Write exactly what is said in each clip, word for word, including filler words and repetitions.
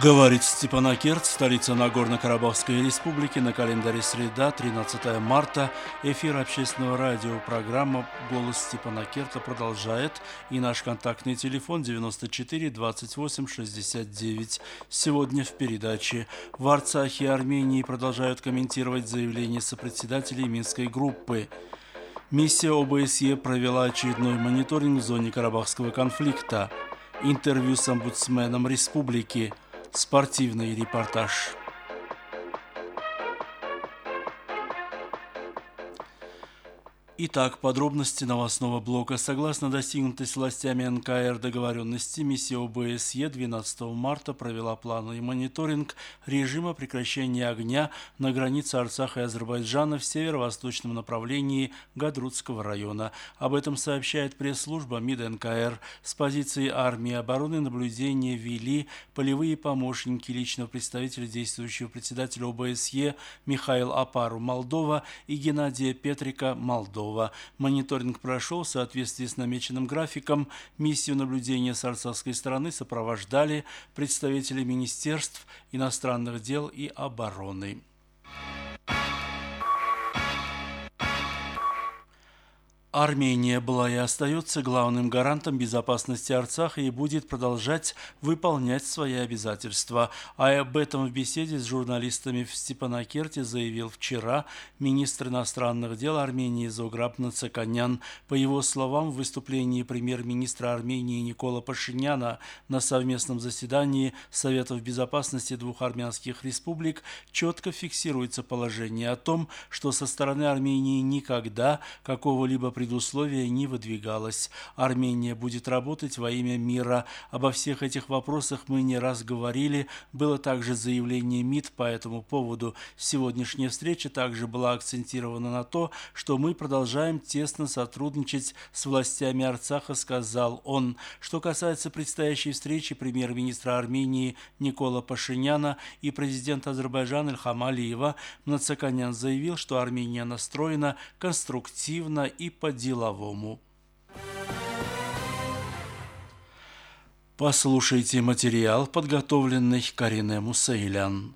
Говорит Степанакерт, столица Нагорно-Карабахской республики, на календаре среда, тринадцатое марта. Эфир общественного радио, программа «Голос Степанакерта» продолжает. И наш контактный телефон девяносто четыре двадцать восемь шестьдесят девять. Сегодня в передаче. В Арцахе и Армении продолжают комментировать заявления сопредседателей Минской группы. Миссия ОБСЕ провела очередной мониторинг в зоне Карабахского конфликта. Интервью с омбудсменом республики. Спортивный репортаж. Итак, подробности новостного блока. Согласно достигнутой с властями эн ка эр договоренности, миссия ОБСЕ двенадцатого марта провела плановый мониторинг режима прекращения огня на границе Арцаха и Азербайджана в северо-восточном направлении Гадрутского района. Об этом сообщает пресс-служба МИД эн ка эр. С позиции армии и обороны наблюдение вели полевые помощники личного представителя действующего председателя ОБСЕ Михаил Апару, Молдова, и Геннадия Петрика, Молдова. Мониторинг прошел в соответствии с намеченным графиком. Миссию наблюдения с арцахской стороны сопровождали представители министерств иностранных дел и обороны. Армения была и остается главным гарантом безопасности Арцаха и будет продолжать выполнять свои обязательства. А об этом в беседе с журналистами в Степанакерте заявил вчера министр иностранных дел Армении Зограб Нацаканян. По его словам, в выступлении премьер-министра Армении Никола Пашиняна на совместном заседании Советов безопасности двух армянских республик четко фиксируется положение о том, что со стороны Армении никогда какого-либо предусловия не выдвигалось. Армения будет работать во имя мира. Обо всех этих вопросах мы не раз говорили. Было также заявление МИД по этому поводу. Сегодняшняя встреча также была акцентирована на то, что мы продолжаем тесно сотрудничать с властями Арцаха, сказал он. Что касается предстоящей встречи премьер-министра Армении Никола Пашиняна и президента Азербайджана Ильхама Алиева, Нацаканян заявил, что Армения настроена конструктивно и по-деловому. Послушайте материал, подготовленный Карине Мусаилян.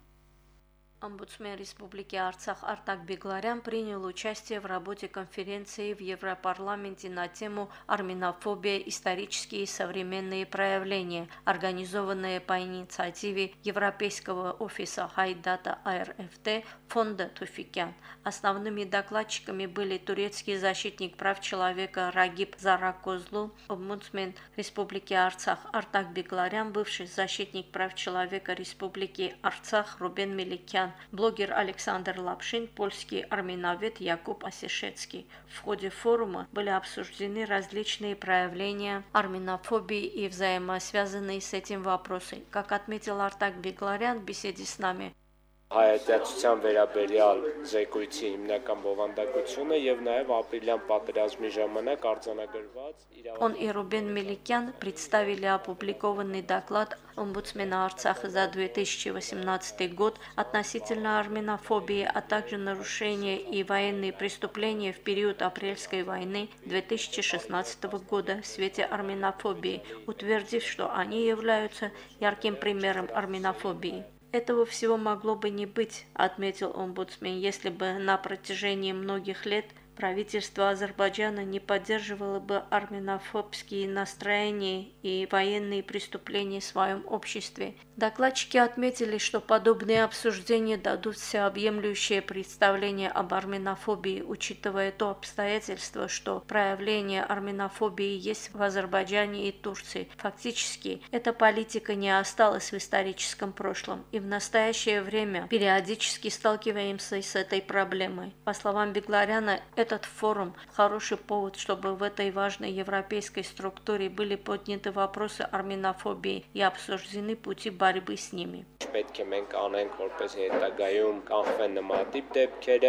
Омбудсмен Республики Арцах Артак Бегларян принял участие в работе конференции в Европарламенте на тему «Арменофобия. Исторические и современные проявления», организованная по инициативе Европейского офиса Хайдата а эр эф тэ фонда Туфикян. Основными докладчиками были турецкий защитник прав человека Рагиб Заракозлу, омбудсмен Республики Арцах Артак Бегларян, бывший защитник прав человека Республики Арцах Рубен Меликян, блогер Александр Лапшин, польский армяновед Якуб Осешецкий. В ходе форума были обсуждены различные проявления армянофобии и взаимосвязанные с этим вопросы. Как отметил Артак Бегларян в беседе с нами, Հայատյացության վերաբերյալ զեկույցի հիմնական բովանդակությունը եւ նաեւ ապրիլյան պատերազմի ժամանակ արձանագրված Он и Рубен Меликян представили опубликованный доклад омбудсмена Арцаха за две тысячи восемнадцатый год относительно армянофобии, а также нарушения и военные преступления в период апрельской войны две тысячи шестнадцатого года в свете армянофобии, утвердив, что они являются ярким примером армянофобии. Этого всего могло бы не быть, отметил омбудсмен, если бы на протяжении многих лет правительство Азербайджана не поддерживало бы армянофобские настроения и военные преступления в своем обществе. Докладчики отметили, что подобные обсуждения дадут всеобъемлющее представление об армянофобии, учитывая то обстоятельство, что проявление армянофобии есть в Азербайджане и Турции. Фактически, эта политика не осталась в историческом прошлом, и в настоящее время периодически сталкиваемся с этой проблемой. По словам Бегларяна, этот форум – хороший повод, чтобы в этой важной европейской структуре были подняты вопросы армянофобии и обсуждены пути борьбы с ними.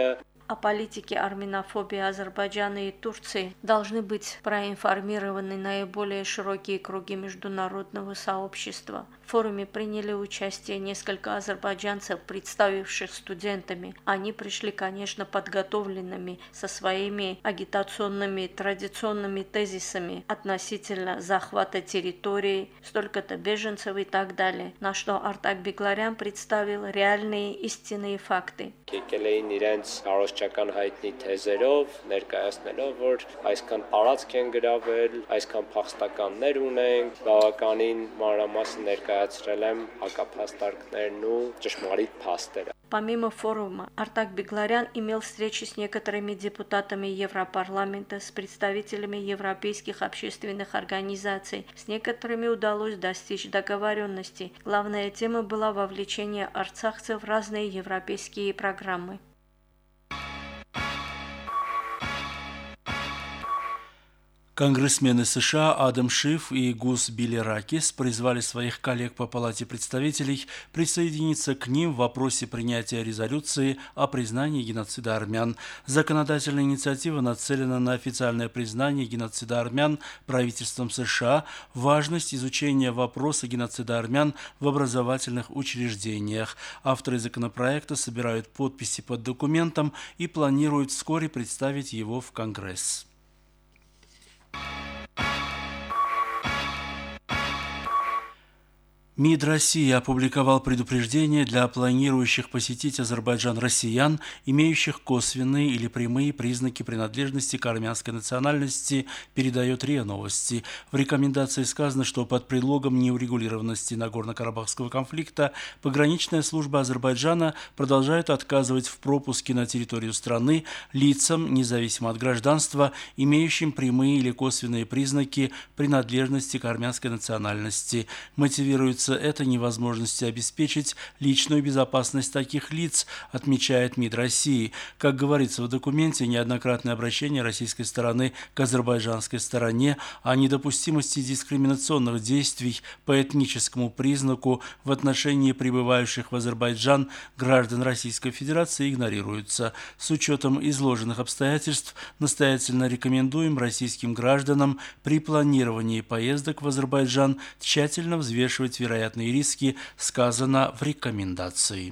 о политике армянофобии Азербайджана и Турции должны быть проинформированы наиболее широкие круги международного сообщества. В форуме приняли участие несколько азербайджанцев, представивших студентами. Они пришли, конечно, подготовленными со своими агитационными традиционными тезисами относительно захвата территории, столько-то беженцев и так далее, на что Արտակ Բիգլարյան представил реальные истинные факты. Եկել էին իրենց առողջական հայտնի թեզերով, ներկայացնելով, որ այսքան տարածք են գրավել, այսքան փախստականներ ունենք, բավականին մանրամասն ներկայացրել եմ հակափաստարկներն ու ճշմարիտ փաստերը։ Помимо форума, Արտակ Բիգլարյան имел встречи с некоторыми депутатами Европарламента, с представителями европейских общественных организаций. С некоторыми удалось достичь договоренности. Главная тема была вовлечение арцахцев в разные европейские программы. Конгрессмены США Адам Шиф и Гус Билеракис призвали своих коллег по Палате представителей присоединиться к ним в вопросе принятия резолюции о признании геноцида армян. Законодательная инициатива нацелена на официальное признание геноцида армян правительством США, важность изучения вопроса геноцида армян в образовательных учреждениях. Авторы законопроекта собирают подписи под документом и планируют вскоре представить его в Конгресс. МИД России опубликовал предупреждение для планирующих посетить Азербайджан россиян, имеющих косвенные или прямые признаки принадлежности к армянской национальности, передает РИА Новости. В рекомендации сказано, что под предлогом неурегулированности Нагорно-Карабахского конфликта пограничная служба Азербайджана продолжает отказывать в пропуске на территорию страны лицам, независимо от гражданства, имеющим прямые или косвенные признаки принадлежности к армянской национальности. Мотивируется это невозможностью обеспечить личную безопасность таких лиц, отмечает МИД России. Как говорится в документе, неоднократное обращение российской стороны к азербайджанской стороне о недопустимости дискриминационных действий по этническому признаку в отношении прибывающих в Азербайджан граждан Российской Федерации игнорируются. С учетом изложенных обстоятельств настоятельно рекомендуем российским гражданам при планировании поездок в Азербайджан тщательно взвешивать вероятности вероятные риски, сказано в рекомендации.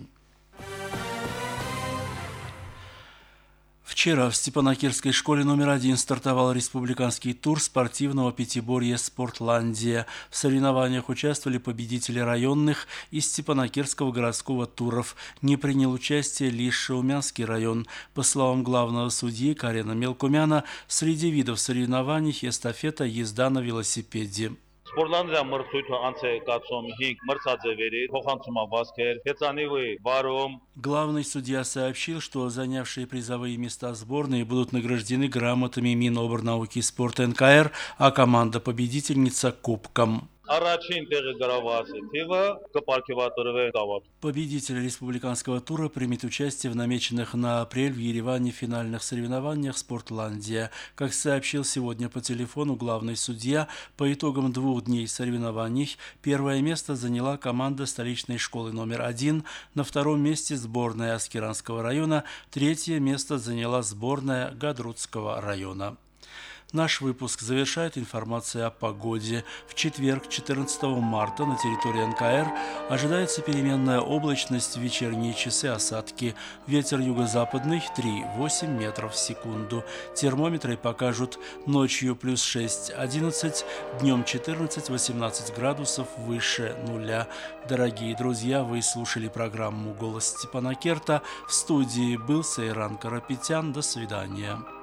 Вчера в Степанакерской школе номер один стартовал республиканский тур спортивного пятиборья «Спортландия». В соревнованиях участвовали победители районных и Степанакерского городского туров. Не принял участие лишь Шаумянский район. По словам главного судьи Карена Мелкумяна, среди видов соревнований эстафета, езда на велосипеде. Սպորտլանդիա մրցույթը անց է կացում հինգ մրցաձևերի, փոխանցումավազքեր, հեծանիվի վարում. Главный судья сообщил, что занявшие призовые места сборные будут награждены грамотами Миноборнауки и спорта эн ка эр, а команда-победительница – кубком. Победитель республиканского тура примет участие в намеченных на апрель в Ереване финальных соревнованиях «Спортландия». Как сообщил сегодня по телефону главный судья, по итогам двух дней соревнований первое место заняла команда столичной школы номер один, на втором месте сборная Аскеранского района, третье место заняла сборная Гадрутского района. Наш выпуск завершает информация о погоде. В четверг, четырнадцатого марта, на территории эн ка эр ожидается переменная облачность, в вечерние часы осадки. Ветер юго-западный три-восемь метров в секунду. Термометры покажут ночью плюс шесть-одиннадцать, днем четырнадцать-восемнадцать градусов выше нуля. Дорогие друзья, вы слушали программу «Голос Степанакерта». В студии был Сейран Карапетян. До свидания.